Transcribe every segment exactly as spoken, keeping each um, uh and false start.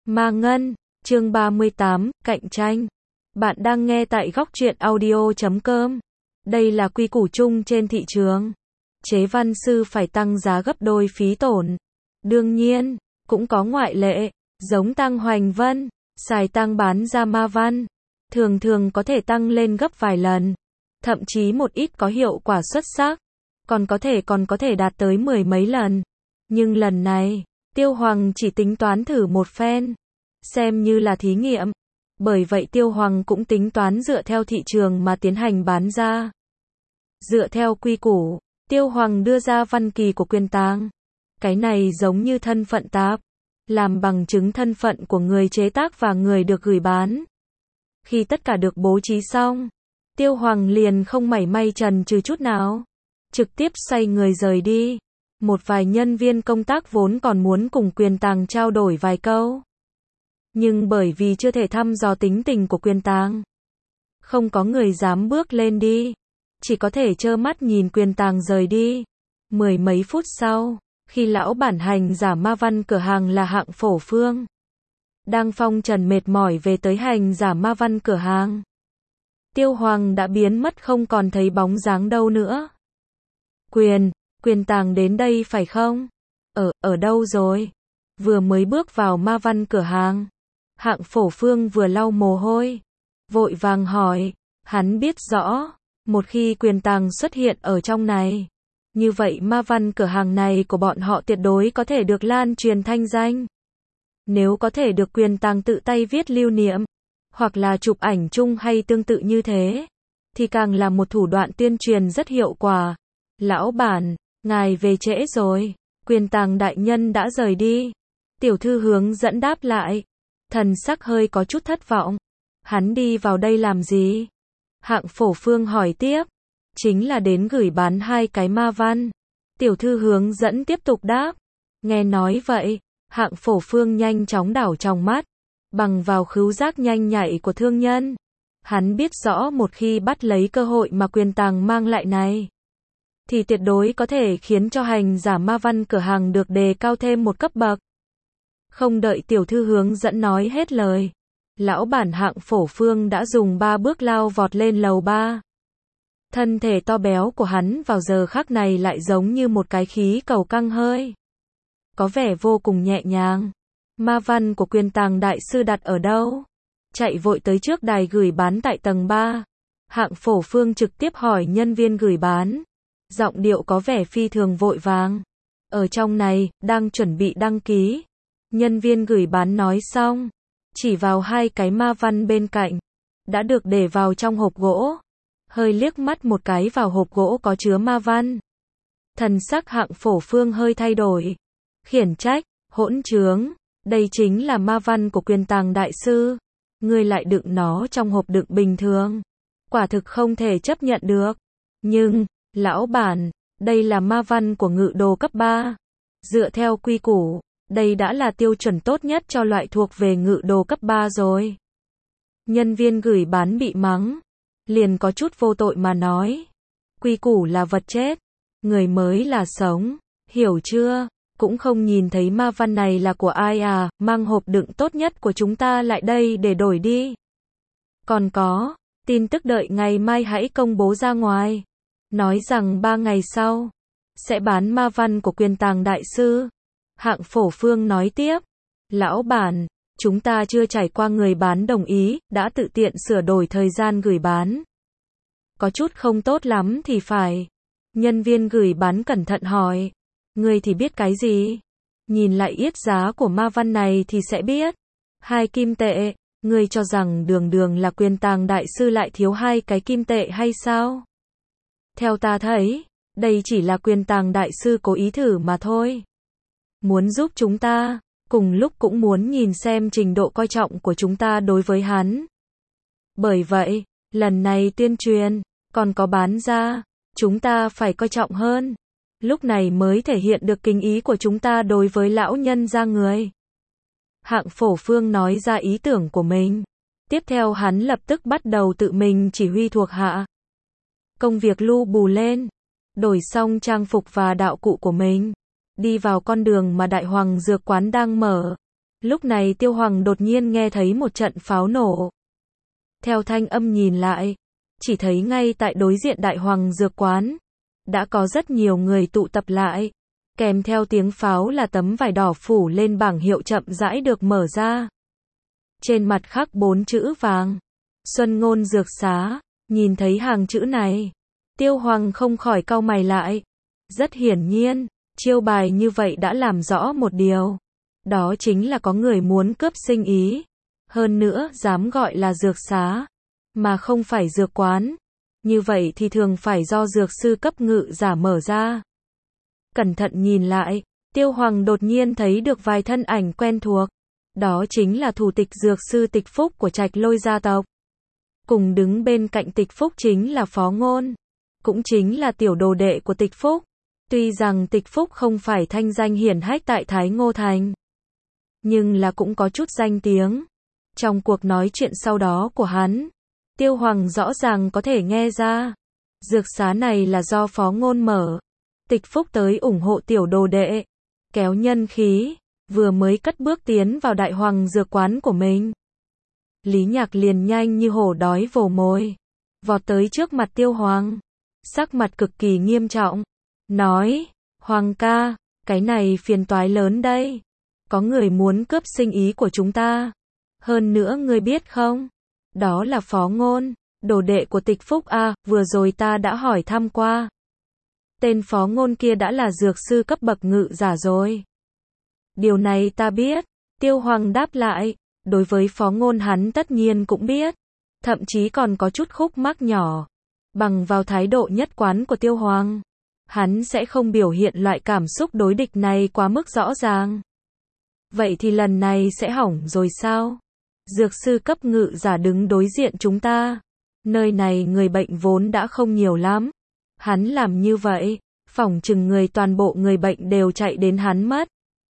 Ma Ngân, chương ba mươi tám, cạnh tranh. Bạn đang nghe tại góc truyện audio chấm com. Đây là quy củ chung trên thị trường. Chế văn sư phải tăng giá gấp đôi phí tổn. Đương nhiên, cũng có ngoại lệ, giống Tăng Hoành Vân, xài tăng bán ra ma văn. Thường thường có thể tăng lên gấp vài lần. Thậm chí một ít có hiệu quả xuất sắc. Còn có thể còn có thể đạt tới mười mấy lần. Nhưng lần này, Tiêu Hoàng chỉ tính toán thử một phen. Xem như là thí nghiệm. Bởi vậy Tiêu Hoàng cũng tính toán dựa theo thị trường mà tiến hành bán ra. Dựa theo quy củ, Tiêu Hoàng đưa ra văn kỳ của quyền tàng. Cái này giống như thân phận tạp. Làm bằng chứng thân phận của người chế tác và người được gửi bán. Khi tất cả được bố trí xong, Tiêu Hoàng liền không mảy may chần chừ chút nào. Trực tiếp xoay người rời đi. Một vài nhân viên công tác vốn còn muốn cùng quyền tàng trao đổi vài câu. Nhưng bởi vì chưa thể thăm dò tính tình của quyền tàng, không có người dám bước lên đi. Chỉ có thể trơ mắt nhìn quyền tàng rời đi. Mười mấy phút sau, khi lão bản hành giả ma văn cửa hàng là Hạng Phổ Phương đang phong trần mệt mỏi về tới hành giả ma văn cửa hàng, Tiêu Hoàng đã biến mất không còn thấy bóng dáng đâu nữa. Quyền, quyền tàng đến đây phải không? Ở, ở đâu rồi? Vừa mới bước vào ma văn cửa hàng, Hạng Phổ Phương vừa lau mồ hôi, vội vàng hỏi. Hắn biết rõ, một khi quyền tàng xuất hiện ở trong này, như vậy ma văn cửa hàng này của bọn họ tuyệt đối có thể được lan truyền thanh danh. Nếu có thể được quyền tàng tự tay viết lưu niệm, hoặc là chụp ảnh chung hay tương tự như thế, thì càng là một thủ đoạn tuyên truyền rất hiệu quả. Lão bản, ngài về trễ rồi, quyền tàng đại nhân đã rời đi. Tiểu thư hướng dẫn đáp lại, thần sắc hơi có chút thất vọng. Hắn đi vào đây làm gì? Hạng Phổ Phương hỏi tiếp. Chính là đến gửi bán hai cái ma văn. Tiểu thư hướng dẫn tiếp tục đáp. Nghe nói vậy, Hạng Phổ Phương nhanh chóng đảo trong mắt, bằng vào khứu giác nhanh nhạy của thương nhân. Hắn biết rõ một khi bắt lấy cơ hội mà quyền tàng mang lại này, thì tuyệt đối có thể khiến cho hành giả ma văn cửa hàng được đề cao thêm một cấp bậc. Không đợi tiểu thư hướng dẫn nói hết lời, lão bản Hạng Phổ Phương đã dùng ba bước lao vọt lên lầu ba. Thân thể to béo của hắn vào giờ khắc này lại giống như một cái khí cầu căng hơi, có vẻ vô cùng nhẹ nhàng. Ma văn của quyền tàng đại sư đặt ở đâu? Chạy vội tới trước đài gửi bán tại tầng ba. Hạng Phổ Phương trực tiếp hỏi nhân viên gửi bán. Giọng điệu có vẻ phi thường vội vàng. Ở trong này, đang chuẩn bị đăng ký. Nhân viên gửi bán nói xong, chỉ vào hai cái ma văn bên cạnh, đã được để vào trong hộp gỗ. Hơi liếc mắt một cái vào hộp gỗ có chứa ma văn. Thần sắc Hạng Phổ Phương hơi thay đổi. Khiển trách, hỗn trướng, đây chính là ma văn của quyền tàng đại sư. Ngươi lại đựng nó trong hộp đựng bình thường. Quả thực không thể chấp nhận được. Nhưng, lão bản, đây là ma văn của ngự đồ cấp ba. Dựa theo quy củ, đây đã là tiêu chuẩn tốt nhất cho loại thuộc về ngự đồ cấp ba rồi. Nhân viên gửi bán bị mắng, liền có chút vô tội mà nói. Quy củ là vật chết, người mới là sống, hiểu chưa? Cũng không nhìn thấy ma văn này là của ai à, mang hộp đựng tốt nhất của chúng ta lại đây để đổi đi. Còn có, tin tức đợi ngày mai hãy công bố ra ngoài. Nói rằng ba ngày sau, sẽ bán ma văn của quyền tàng đại sư. Hạng Phổ Phương nói tiếp. Lão bản, chúng ta chưa trải qua người bán đồng ý, đã tự tiện sửa đổi thời gian gửi bán. Có chút không tốt lắm thì phải. Nhân viên gửi bán cẩn thận hỏi. Ngươi thì biết cái gì? Nhìn lại yết giá của ma văn này thì sẽ biết. Hai kim tệ, ngươi cho rằng đường đường là quyền tàng đại sư lại thiếu hai cái kim tệ hay sao? Theo ta thấy, đây chỉ là quyền tàng đại sư cố ý thử mà thôi. Muốn giúp chúng ta, cùng lúc cũng muốn nhìn xem trình độ coi trọng của chúng ta đối với hắn. Bởi vậy, lần này tuyên truyền, còn có bán ra, chúng ta phải coi trọng hơn. Lúc này mới thể hiện được kính ý của chúng ta đối với lão nhân gia người. Hạng Phổ Phương nói ra ý tưởng của mình. Tiếp theo hắn lập tức bắt đầu tự mình chỉ huy thuộc hạ. Công việc lu bù lên. Đổi xong trang phục và đạo cụ của mình. Đi vào con đường mà Đại Hoàng Dược Quán đang mở. Lúc này Tiêu Hoàng đột nhiên nghe thấy một trận pháo nổ. Theo thanh âm nhìn lại, chỉ thấy ngay tại đối diện Đại Hoàng Dược Quán, đã có rất nhiều người tụ tập lại. Kèm theo tiếng pháo là tấm vải đỏ phủ lên bảng hiệu chậm rãi được mở ra. Trên mặt khắc bốn chữ vàng. Xuân Ngôn Dược Xá. Nhìn thấy hàng chữ này, Tiêu Hoàng không khỏi cau mày lại. Rất hiển nhiên, chiêu bài như vậy đã làm rõ một điều. Đó chính là có người muốn cướp sinh ý. Hơn nữa, dám gọi là dược xá, mà không phải dược quán. Như vậy thì thường phải do dược sư cấp ngự giả mở ra. Cẩn thận nhìn lại, Tiêu Hoàng đột nhiên thấy được vài thân ảnh quen thuộc. Đó chính là thủ tịch dược sư Tịch Phúc của Trạch Lôi gia tộc. Cùng đứng bên cạnh Tịch Phúc chính là Phó Ngôn, cũng chính là tiểu đồ đệ của Tịch Phúc. Tuy rằng Tịch Phúc không phải thanh danh hiển hách tại Thái Ngô Thành, nhưng là cũng có chút danh tiếng. Trong cuộc nói chuyện sau đó của hắn, Tiêu Hoàng rõ ràng có thể nghe ra, dược xá này là do Phó Ngôn mở. Tịch Phúc tới ủng hộ tiểu đồ đệ, kéo nhân khí, vừa mới cất bước tiến vào Đại Hoàng Dược Quán của mình. Lý Nhạc liền nhanh như hổ đói vồ mồi, vọt tới trước mặt Tiêu Hoàng, sắc mặt cực kỳ nghiêm trọng, nói, Hoàng ca, cái này phiền toái lớn đây, có người muốn cướp sinh ý của chúng ta, hơn nữa ngươi biết không, đó là Phó Ngôn, đồ đệ của Tịch Phúc a, vừa rồi ta đã hỏi thăm qua. Tên Phó Ngôn kia đã là dược sư cấp bậc ngự giả rồi. Điều này ta biết, Tiêu Hoàng đáp lại, đối với Phó Ngôn hắn tất nhiên cũng biết, thậm chí còn có chút khúc mắc nhỏ. Bằng vào thái độ nhất quán của Tiêu Hoàng, hắn sẽ không biểu hiện loại cảm xúc đối địch này quá mức rõ ràng. Vậy thì lần này sẽ hỏng rồi sao? Dược sư cấp ngự giả đứng đối diện chúng ta. Nơi này người bệnh vốn đã không nhiều lắm. Hắn làm như vậy, phỏng chừng người toàn bộ người bệnh đều chạy đến hắn mất.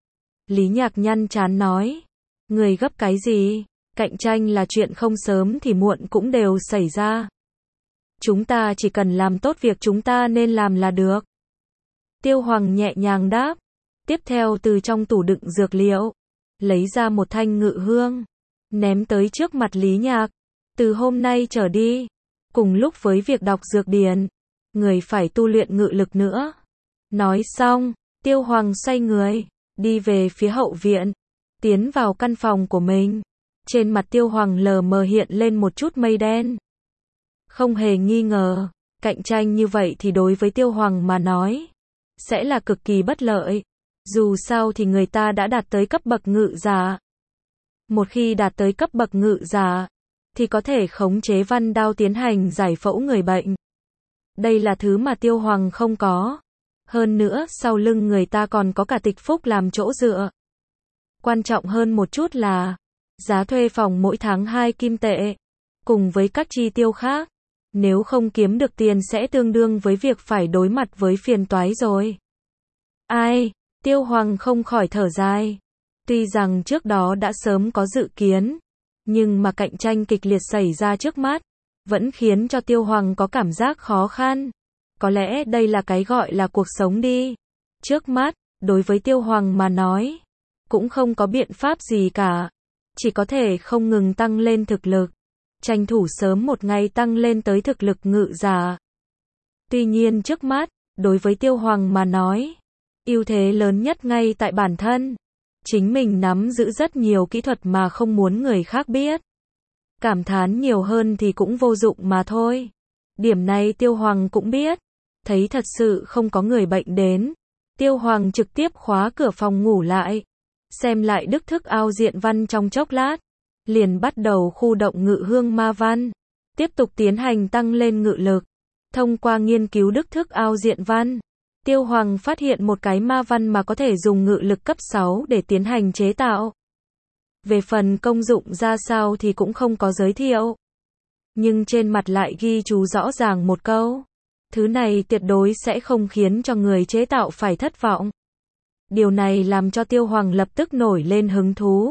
Lý Nhạc nhăn trán nói. Người gấp cái gì? Cạnh tranh là chuyện không sớm thì muộn cũng đều xảy ra. Chúng ta chỉ cần làm tốt việc chúng ta nên làm là được. Tiêu Hoàng nhẹ nhàng đáp. Tiếp theo từ trong tủ đựng dược liệu, lấy ra một thanh ngự hương, ném tới trước mặt Lý Nhạc. Từ hôm nay trở đi, cùng lúc với việc đọc dược điển, người phải tu luyện ngự lực nữa. Nói xong, Tiêu Hoàng xoay người, đi về phía hậu viện, tiến vào căn phòng của mình. Trên mặt Tiêu Hoàng lờ mờ hiện lên một chút mây đen. Không hề nghi ngờ, cạnh tranh như vậy thì đối với Tiêu Hoàng mà nói, sẽ là cực kỳ bất lợi. Dù sao thì người ta đã đạt tới cấp bậc ngự giả. Một khi đạt tới cấp bậc ngự giả, thì có thể khống chế văn đao tiến hành giải phẫu người bệnh. Đây là thứ mà Tiêu Hoàng không có. Hơn nữa, sau lưng người ta còn có cả Tịch Phúc làm chỗ dựa. Quan trọng hơn một chút là, giá thuê phòng mỗi tháng hai kim tệ, cùng với các chi tiêu khác. Nếu không kiếm được tiền sẽ tương đương với việc phải đối mặt với phiền toái rồi. Ai? Tiêu Hoàng không khỏi thở dài. Tuy rằng trước đó đã sớm có dự kiến, nhưng mà cạnh tranh kịch liệt xảy ra trước mắt, vẫn khiến cho Tiêu Hoàng có cảm giác khó khăn. Có lẽ đây là cái gọi là cuộc sống đi. Trước mắt, đối với Tiêu Hoàng mà nói, cũng không có biện pháp gì cả. Chỉ có thể không ngừng tăng lên thực lực, tranh thủ sớm một ngày tăng lên tới thực lực ngự giả. Tuy nhiên trước mắt, đối với Tiêu Hoàng mà nói, ưu thế lớn nhất ngay tại bản thân. Chính mình nắm giữ rất nhiều kỹ thuật mà không muốn người khác biết. Cảm thán nhiều hơn thì cũng vô dụng mà thôi. Điểm này Tiêu Hoàng cũng biết. Thấy thật sự không có người bệnh đến, Tiêu Hoàng trực tiếp khóa cửa phòng ngủ lại. Xem lại đức thức ao diện văn trong chốc lát. Liền bắt đầu khu động ngự hương ma văn. Tiếp tục tiến hành tăng lên ngự lực. Thông qua nghiên cứu đức thức ao diện văn, Tiêu Hoàng phát hiện một cái ma văn mà có thể dùng ngự lực cấp sáu để tiến hành chế tạo. Về phần công dụng ra sao thì cũng không có giới thiệu. Nhưng trên mặt lại ghi chú rõ ràng một câu. Thứ này tuyệt đối sẽ không khiến cho người chế tạo phải thất vọng. Điều này làm cho Tiêu Hoàng lập tức nổi lên hứng thú.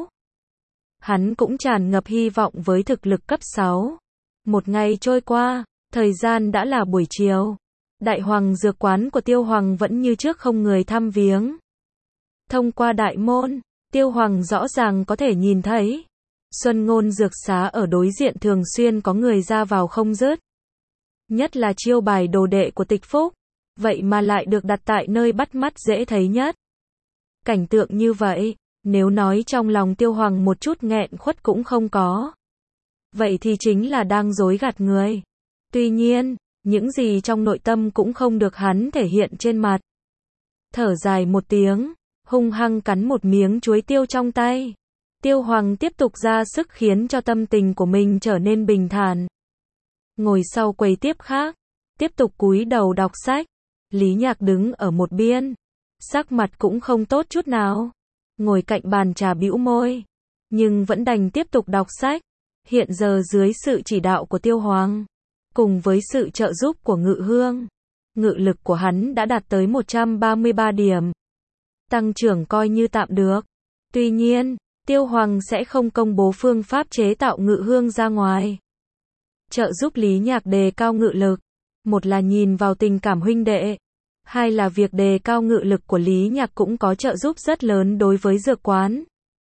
Hắn cũng tràn ngập hy vọng với thực lực cấp sáu. Một ngày trôi qua, thời gian đã là buổi chiều. Đại Hoàng Dược Quán của Tiêu Hoàng vẫn như trước không người thăm viếng. Thông qua đại môn, Tiêu Hoàng rõ ràng có thể nhìn thấy. Xuân Ngôn dược xá ở đối diện thường xuyên có người ra vào không dứt. Nhất là chiêu bài đồ đệ của Tịch Phúc, vậy mà lại được đặt tại nơi bắt mắt dễ thấy nhất. Cảnh tượng như vậy, nếu nói trong lòng Tiêu Hoàng một chút nghẹn khuất cũng không có, vậy thì chính là đang dối gạt người. Tuy nhiên, những gì trong nội tâm cũng không được hắn thể hiện trên mặt. Thở dài một tiếng, hung hăng cắn một miếng chuối tiêu trong tay. Tiêu Hoàng tiếp tục ra sức khiến cho tâm tình của mình trở nên bình thản. Ngồi sau quầy tiếp khác, tiếp tục cúi đầu đọc sách. Lý Nhạc đứng ở một bên, sắc mặt cũng không tốt chút nào. Ngồi cạnh bàn trà bĩu môi, nhưng vẫn đành tiếp tục đọc sách. Hiện giờ dưới sự chỉ đạo của Tiêu Hoàng, cùng với sự trợ giúp của Ngự Hương, ngự lực của hắn đã đạt tới một trăm ba mươi ba điểm. Tăng trưởng coi như tạm được. Tuy nhiên, Tiêu Hoàng sẽ không công bố phương pháp chế tạo ngự hương ra ngoài. Trợ giúp Lý Nhạc đề cao ngự lực. Một là nhìn vào tình cảm huynh đệ. Hai là việc đề cao ngự lực của Lý Nhạc cũng có trợ giúp rất lớn đối với dược quán.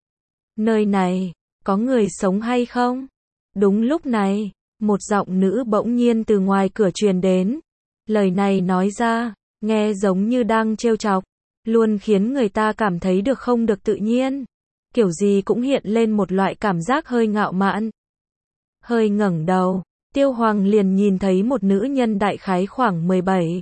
Nơi này, có người sống hay không? Đúng lúc này, một giọng nữ bỗng nhiên từ ngoài cửa truyền đến. Lời này nói ra, nghe giống như đang trêu chọc, luôn khiến người ta cảm thấy được không được tự nhiên. Kiểu gì cũng hiện lên một loại cảm giác hơi ngạo mạn. Hơi ngẩng đầu, Tiêu Hoàng liền nhìn thấy một nữ nhân đại khái khoảng mười bảy,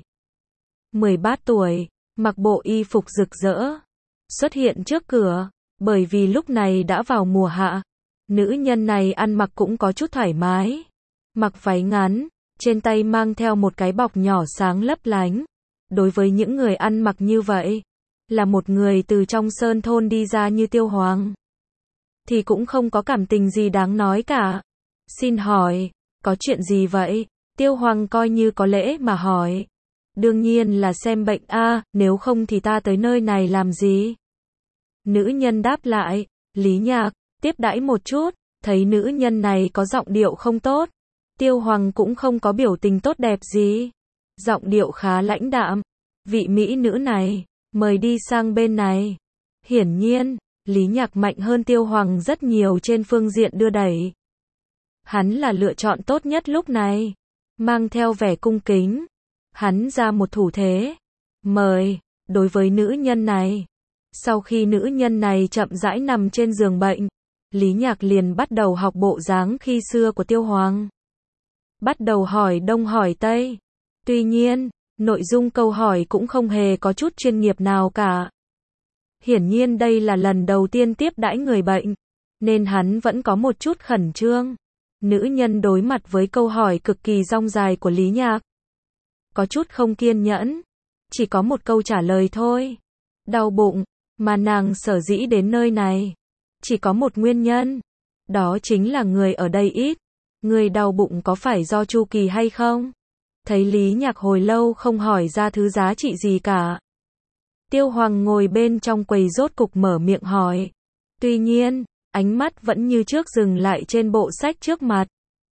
mười ba tuổi, mặc bộ y phục rực rỡ, xuất hiện trước cửa, bởi vì lúc này đã vào mùa hạ. Nữ nhân này ăn mặc cũng có chút thoải mái, mặc váy ngắn, trên tay mang theo một cái bọc nhỏ sáng lấp lánh. Đối với những người ăn mặc như vậy, là một người từ trong sơn thôn đi ra như Tiêu Hoàng, thì cũng không có cảm tình gì đáng nói cả. Xin hỏi, có chuyện gì vậy? Tiêu Hoàng coi như có lễ mà hỏi. Đương nhiên là xem bệnh a, nếu không thì ta tới nơi này làm gì? Nữ nhân đáp lại. Lý Nhạc tiếp đãi một chút, thấy nữ nhân này có giọng điệu không tốt. Tiêu Hoàng cũng không có biểu tình tốt đẹp gì. Giọng điệu khá lãnh đạm. Vị mỹ nữ này, mời đi sang bên này. Hiển nhiên, Lý Nhạc mạnh hơn Tiêu Hoàng rất nhiều trên phương diện đưa đẩy. Hắn là lựa chọn tốt nhất lúc này. Mang theo vẻ cung kính, hắn ra một thủ thế. Mời, đối với nữ nhân này. Sau khi nữ nhân này chậm rãi nằm trên giường bệnh, Lý Nhạc liền bắt đầu học bộ dáng khi xưa của Tiêu Hoàng. Bắt đầu hỏi đông hỏi tây. Tuy nhiên, nội dung câu hỏi cũng không hề có chút chuyên nghiệp nào cả. Hiển nhiên đây là lần đầu tiên tiếp đãi người bệnh, nên hắn vẫn có một chút khẩn trương. Nữ nhân đối mặt với câu hỏi cực kỳ dong dài của Lý Nhạc, có chút không kiên nhẫn, chỉ có một câu trả lời thôi. Đau bụng, mà nàng sở dĩ đến nơi này, chỉ có một nguyên nhân, đó chính là người ở đây ít. Người đau bụng có phải do chu kỳ hay không? Thấy Lý Nhạc hồi lâu không hỏi ra thứ giá trị gì cả, Tiêu Hoàng ngồi bên trong quầy rốt cục mở miệng hỏi. Tuy nhiên, ánh mắt vẫn như trước dừng lại trên bộ sách trước mặt.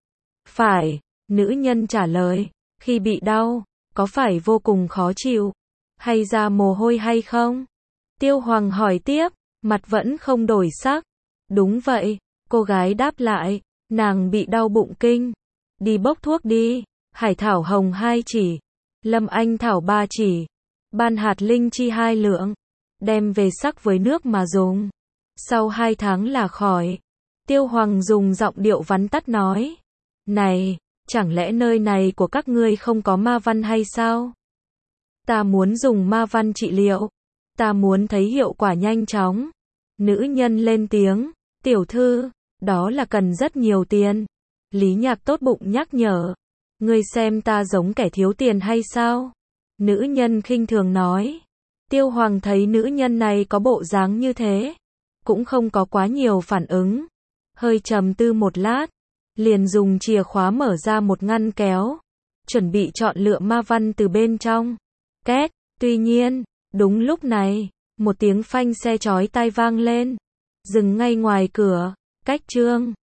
Phải, nữ nhân trả lời. Khi bị đau, có phải vô cùng khó chịu, hay ra mồ hôi hay không? Tiêu Hoàng hỏi tiếp, mặt vẫn không đổi sắc. Đúng vậy, cô gái đáp lại, nàng bị đau bụng kinh. Đi bốc thuốc đi. Hải thảo hồng hai chỉ, lâm anh thảo ba chỉ, ban hạt linh chi hai lượng, đem về sắc với nước mà dùng. Sau hai tháng là khỏi. Tiêu Hoàng dùng giọng điệu vắn tắt nói. Này, chẳng lẽ nơi này của các ngươi không có ma văn hay sao? Ta muốn dùng ma văn trị liệu. Ta muốn thấy hiệu quả nhanh chóng. Nữ nhân lên tiếng. Tiểu thư, đó là cần rất nhiều tiền. Lý Nhạc tốt bụng nhắc nhở. Ngươi xem ta giống kẻ thiếu tiền hay sao? Nữ nhân khinh thường nói. Tiêu Hoàng thấy nữ nhân này có bộ dáng như thế, cũng không có quá nhiều phản ứng. Hơi trầm tư một lát, liền dùng chìa khóa mở ra một ngăn kéo, chuẩn bị chọn lựa ma văn từ bên trong. Két, tuy nhiên, đúng lúc này, một tiếng phanh xe chói tai vang lên, dừng ngay ngoài cửa. Cách Trương